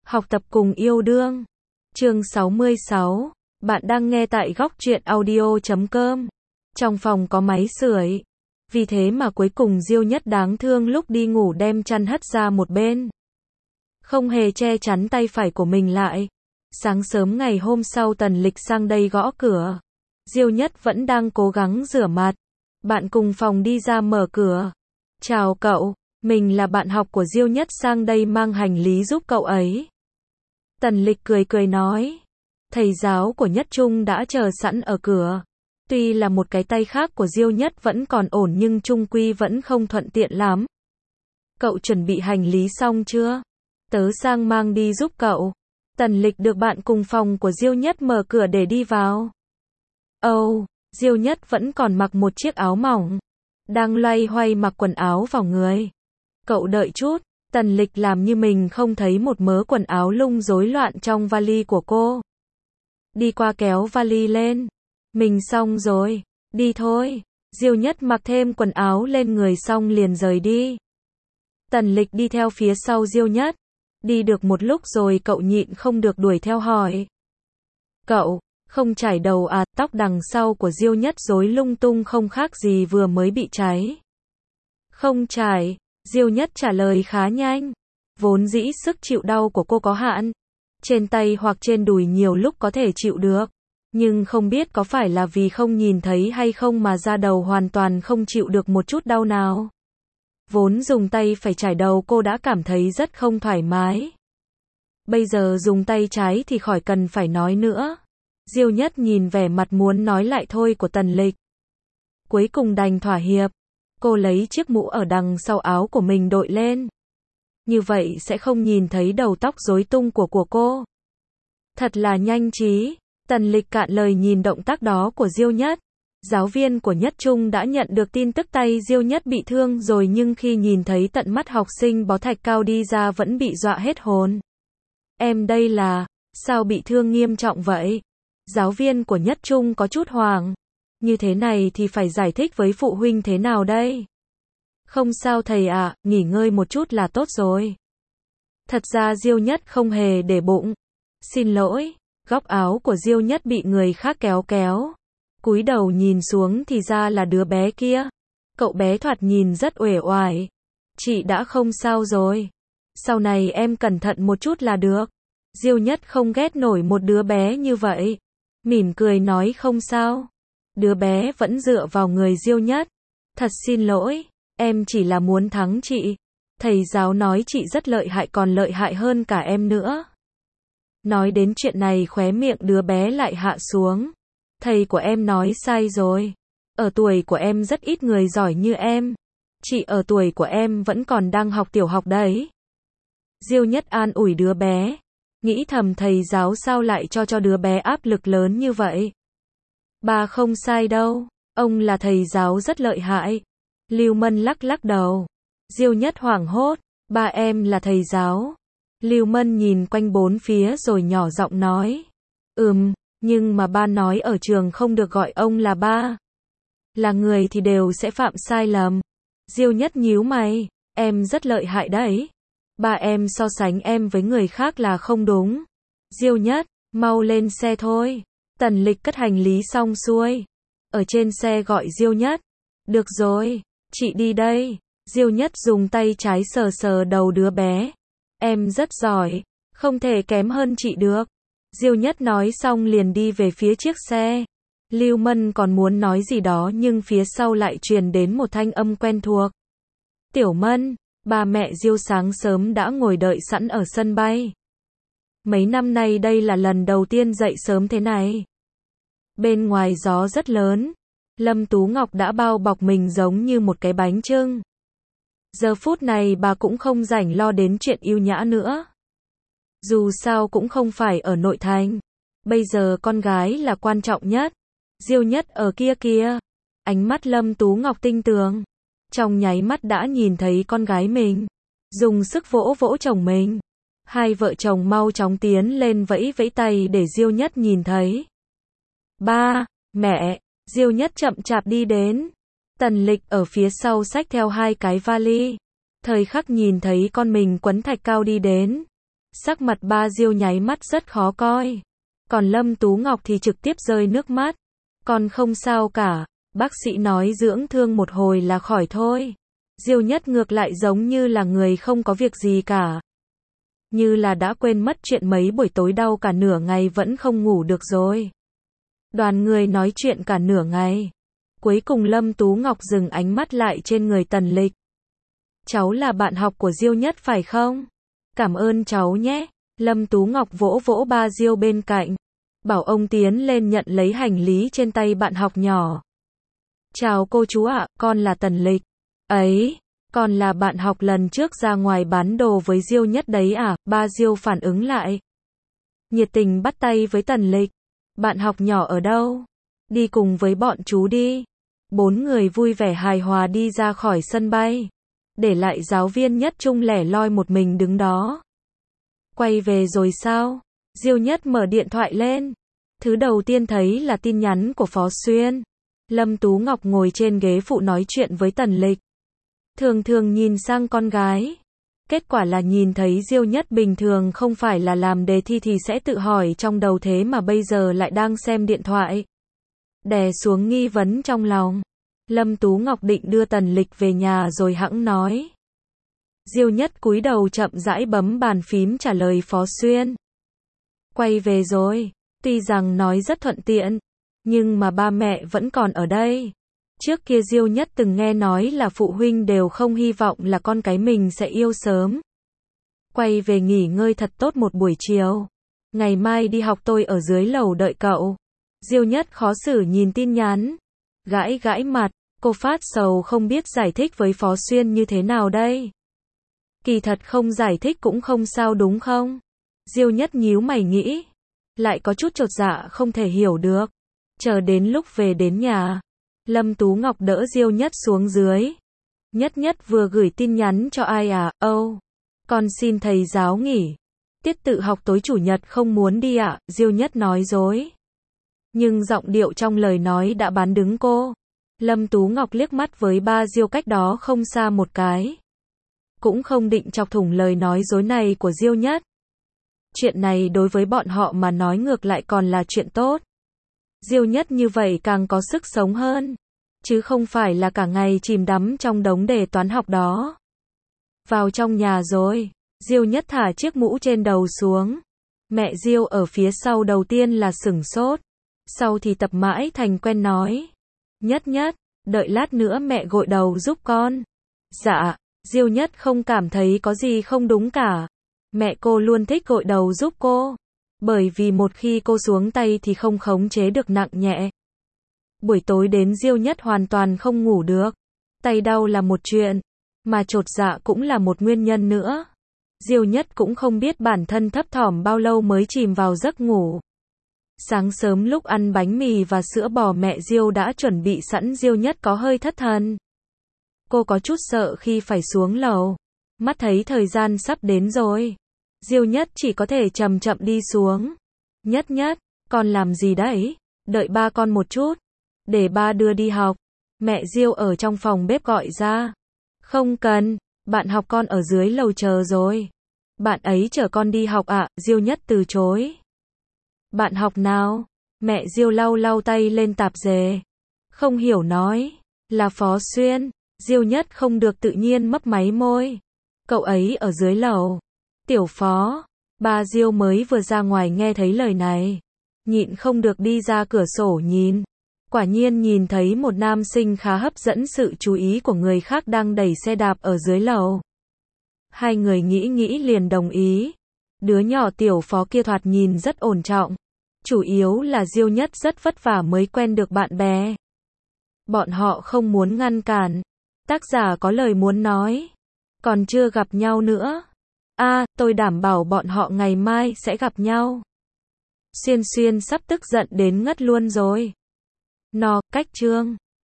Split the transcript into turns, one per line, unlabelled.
Học tập cùng yêu đương. Chương 66. Bạn đang nghe tại góc truyện audio.com. Trong phòng có máy sưởi. Vì thế mà cuối cùng Diêu Nhất đáng thương lúc đi ngủ đem chăn hất ra một bên. Không hề che chắn tay phải của mình lại. Sáng sớm ngày hôm sau Tần Lịch sang đây gõ cửa. Diêu Nhất vẫn đang cố gắng rửa mặt. Bạn cùng phòng đi ra mở cửa. Chào cậu, mình là bạn học của Diêu Nhất sang đây mang hành lý giúp cậu ấy. Tần Lịch cười cười nói. Thầy giáo của Nhất Trung đã chờ sẵn ở cửa. Tuy là một cái tay khác của Diêu Nhất vẫn còn ổn nhưng chung quy vẫn không thuận tiện lắm. Cậu chuẩn bị hành lý xong chưa? Tớ sang mang đi giúp cậu. Tần Lịch được bạn cùng phòng của Diêu Nhất mở cửa để đi vào. Diêu Nhất vẫn còn mặc một chiếc áo mỏng. Đang loay hoay mặc quần áo vào người. Cậu đợi chút. Tần Lịch làm như mình không thấy một mớ quần áo lung rối loạn trong vali của cô. Đi qua kéo vali lên. Mình xong rồi. Đi thôi. Diêu Nhất mặc thêm quần áo lên người xong liền rời đi. Tần Lịch đi theo phía sau Diêu Nhất. Đi được một lúc rồi cậu nhịn không được đuổi theo hỏi. Cậu, không chải đầu à? Tóc đằng sau của Diêu Nhất rối lung tung không khác gì vừa mới bị cháy. Không chải. Diêu Nhất trả lời khá nhanh. Vốn dĩ sức chịu đau của cô có hạn. Trên tay hoặc trên đùi nhiều lúc có thể chịu được. Nhưng không biết có phải là vì không nhìn thấy hay không mà da đầu hoàn toàn không chịu được một chút đau nào. Vốn dùng tay phải chải đầu cô đã cảm thấy rất không thoải mái. Bây giờ dùng tay trái thì khỏi cần phải nói nữa. Diêu Nhất nhìn vẻ mặt muốn nói lại thôi của Tần Lịch. Cuối cùng đành thỏa hiệp. Cô lấy chiếc mũ ở đằng sau áo của mình đội lên. Như vậy sẽ không nhìn thấy đầu tóc rối tung của cô. Thật là nhanh trí. Tần Lịch cạn lời nhìn động tác đó của Diêu Nhất. Giáo viên của Nhất Trung đã nhận được tin tức tay Diêu Nhất bị thương rồi nhưng khi nhìn thấy tận mắt học sinh bó thạch cao đi ra vẫn bị dọa hết hồn. Em đây là, sao bị thương nghiêm trọng vậy? Giáo viên của Nhất Trung có chút hoảng. Như thế này thì phải giải thích với phụ huynh thế nào đây? Không sao thầy ạ, nghỉ ngơi một chút là tốt rồi. Thật ra Diêu Nhất không hề để bụng. Xin lỗi, góc áo của Diêu Nhất bị người khác kéo kéo. Cúi đầu nhìn xuống thì ra là đứa bé kia. Cậu bé thoạt nhìn rất uể oải. Chị đã không sao rồi. Sau này em cẩn thận một chút là được. Diêu Nhất không ghét nổi một đứa bé như vậy. Mỉm cười nói không sao. Đứa bé vẫn dựa vào người Diêu Nhất. Thật xin lỗi, em chỉ là muốn thắng chị. Thầy giáo nói chị rất lợi hại còn lợi hại hơn cả em nữa. Nói đến chuyện này khóe miệng đứa bé lại hạ xuống. Thầy của em nói sai rồi. Ở tuổi của em rất ít người giỏi như em. Chị ở tuổi của em vẫn còn đang học tiểu học đấy. Diêu Nhất an ủi đứa bé. Nghĩ thầm thầy giáo sao lại cho đứa bé áp lực lớn như vậy. Bà không sai đâu. Ông là thầy giáo rất lợi hại. Lưu Mân lắc lắc đầu. Diêu Nhất hoảng hốt. Ba em là thầy giáo. Lưu Mân nhìn quanh bốn phía rồi nhỏ giọng nói. Nhưng mà ba nói ở trường không được gọi ông là ba. Là người thì đều sẽ phạm sai lầm. Diêu Nhất nhíu mày. Em rất lợi hại đấy. Ba em so sánh em với người khác là không đúng. Diêu Nhất, mau lên xe thôi. Tần Lịch cất hành lý xong xuôi. Ở trên xe gọi Diêu Nhất. Được rồi, chị đi đây. Diêu Nhất dùng tay trái sờ sờ đầu đứa bé. Em rất giỏi, không thể kém hơn chị được. Diêu Nhất nói xong liền đi về phía chiếc xe. Lưu Mân còn muốn nói gì đó nhưng phía sau lại truyền đến một thanh âm quen thuộc. Tiểu Mân, ba mẹ Diêu sáng sớm đã ngồi đợi sẵn ở sân bay. Mấy năm nay đây là lần đầu tiên dậy sớm thế này. Bên ngoài gió rất lớn. Lâm Tú Ngọc đã bao bọc mình giống như một cái bánh chưng. Giờ phút này bà cũng không rảnh lo đến chuyện yêu nhã nữa. Dù sao cũng không phải ở nội thành. Bây giờ con gái là quan trọng nhất. Diêu Nhất ở kia kìa. Ánh mắt Lâm Tú Ngọc tinh tường. Trong nháy mắt đã nhìn thấy con gái mình. Dùng sức vỗ vỗ chồng mình. Hai vợ chồng mau chóng tiến lên vẫy vẫy tay để Diêu Nhất nhìn thấy. Ba, mẹ, Diêu Nhất chậm chạp đi đến. Tần Lịch ở phía sau xách theo hai cái vali. Thời khắc nhìn thấy con mình quấn thạch cao đi đến. Sắc mặt ba Diêu nháy mắt rất khó coi. Còn Lâm Tú Ngọc thì trực tiếp rơi nước mắt. Con không sao cả, bác sĩ nói dưỡng thương một hồi là khỏi thôi. Diêu Nhất ngược lại giống như là người không có việc gì cả. Như là đã quên mất chuyện mấy buổi tối đau cả nửa ngày vẫn không ngủ được rồi. Đoàn người nói chuyện cả nửa ngày. Cuối cùng Lâm Tú Ngọc dừng ánh mắt lại trên người Tần Lịch. Cháu là bạn học của Diêu Nhất phải không? Cảm ơn cháu nhé. Lâm Tú Ngọc vỗ vỗ ba Diêu bên cạnh. Bảo ông tiến lên nhận lấy hành lý trên tay bạn học nhỏ. Chào cô chú ạ, con là Tần Lịch. Ấy, con là bạn học lần trước ra ngoài bán đồ với Diêu Nhất đấy à? Ba Diêu phản ứng lại. Nhiệt tình bắt tay với Tần Lịch. Bạn học nhỏ ở đâu? Đi cùng với bọn chú đi. 4 người vui vẻ hài hòa đi ra khỏi sân bay. Để lại giáo viên Nhất Trung lẻ loi một mình đứng đó. Quay về rồi sao? Diêu Nhất mở điện thoại lên. Thứ đầu tiên thấy là tin nhắn của Phó Xuyên. Lâm Tú Ngọc ngồi trên ghế phụ nói chuyện với Tần Lịch. Thường thường nhìn sang con gái. Kết quả là nhìn thấy Diêu Nhất bình thường không phải là làm đề thi thì sẽ tự hỏi trong đầu, thế mà bây giờ lại đang xem điện thoại. Đè xuống nghi vấn trong lòng. Lâm Tú Ngọc định đưa Tần Lịch về nhà rồi hẵng nói. Diêu Nhất cúi đầu chậm rãi bấm bàn phím trả lời Phó Xuyên. Quay về rồi. Tuy rằng nói rất thuận tiện, nhưng mà ba mẹ vẫn còn ở đây. Trước kia Diêu Nhất từng nghe nói là phụ huynh đều không hy vọng là con cái mình sẽ yêu sớm. Quay về nghỉ ngơi thật tốt một buổi chiều. Ngày mai đi học, tôi ở dưới lầu đợi cậu. Diêu Nhất khó xử nhìn tin nhắn. Gãi gãi mặt, cô phát sầu không biết giải thích với Phó Xuyên như thế nào đây. Kỳ thật không giải thích cũng không sao đúng không? Diêu Nhất nhíu mày nghĩ. Lại có chút chột dạ không thể hiểu được. Chờ đến lúc về đến nhà, Lâm Tú Ngọc đỡ Diêu Nhất xuống dưới. Nhất vừa gửi tin nhắn cho ai à? Con xin thầy giáo nghỉ. Tiết tự học tối chủ nhật không muốn đi ạ, Diêu Nhất nói dối. Nhưng giọng điệu trong lời nói đã bán đứng cô. Lâm Tú Ngọc liếc mắt với ba Diêu cách đó không xa một cái. Cũng không định chọc thủng lời nói dối này của Diêu Nhất. Chuyện này đối với bọn họ mà nói ngược lại còn là chuyện tốt. Diêu Nhất như vậy càng có sức sống hơn. Chứ không phải là cả ngày chìm đắm trong đống đề toán học đó. Vào trong nhà rồi, Diêu Nhất thả chiếc mũ trên đầu xuống. Mẹ Diêu ở phía sau đầu tiên là sửng sốt. Sau thì tập mãi thành quen nói. Nhất, đợi lát nữa mẹ gội đầu giúp con. Dạ, Diêu Nhất không cảm thấy có gì không đúng cả. Mẹ cô luôn thích gội đầu giúp cô. Bởi vì một khi cô xuống tay thì không khống chế được nặng nhẹ. Buổi tối đến Diêu Nhất hoàn toàn không ngủ được. Tay đau là một chuyện, mà chột dạ cũng là một nguyên nhân nữa. Diêu Nhất cũng không biết bản thân thấp thỏm bao lâu mới chìm vào giấc ngủ. Sáng sớm lúc ăn bánh mì và sữa bò mẹ Diêu đã chuẩn bị sẵn, Diêu Nhất có hơi thất thần. Cô có chút sợ khi phải xuống lầu. Mắt thấy thời gian sắp đến rồi. Diêu Nhất chỉ có thể chậm chậm đi xuống. Nhất, con làm gì đấy? Đợi ba con một chút. Để ba đưa đi học. Mẹ Diêu ở trong phòng bếp gọi ra. Không cần, bạn học con ở dưới lầu chờ rồi. Bạn ấy chở con đi học ạ, Diêu Nhất từ chối. Bạn học nào? Mẹ Diêu lau tay lên tạp dề. Không hiểu nói. Là Phó Xuyên. Diêu Nhất không được tự nhiên mấp máy môi. Cậu ấy ở dưới lầu. Tiểu Phó. Ba Diêu mới vừa ra ngoài nghe thấy lời này. Nhịn không được đi ra cửa sổ nhìn. Quả nhiên nhìn thấy một nam sinh khá hấp dẫn sự chú ý của người khác đang đẩy xe đạp ở dưới lầu. Hai người nghĩ liền đồng ý. Đứa nhỏ Tiểu Phó kia thoạt nhìn rất ổn trọng. Chủ yếu là Diêu Nhất rất vất vả mới quen được bạn bè. Bọn họ không muốn ngăn cản. Tác giả có lời muốn nói. Còn chưa gặp nhau nữa. Tôi đảm bảo bọn họ ngày mai sẽ gặp nhau. Xuyên sắp tức giận đến ngất luôn rồi. Cách chương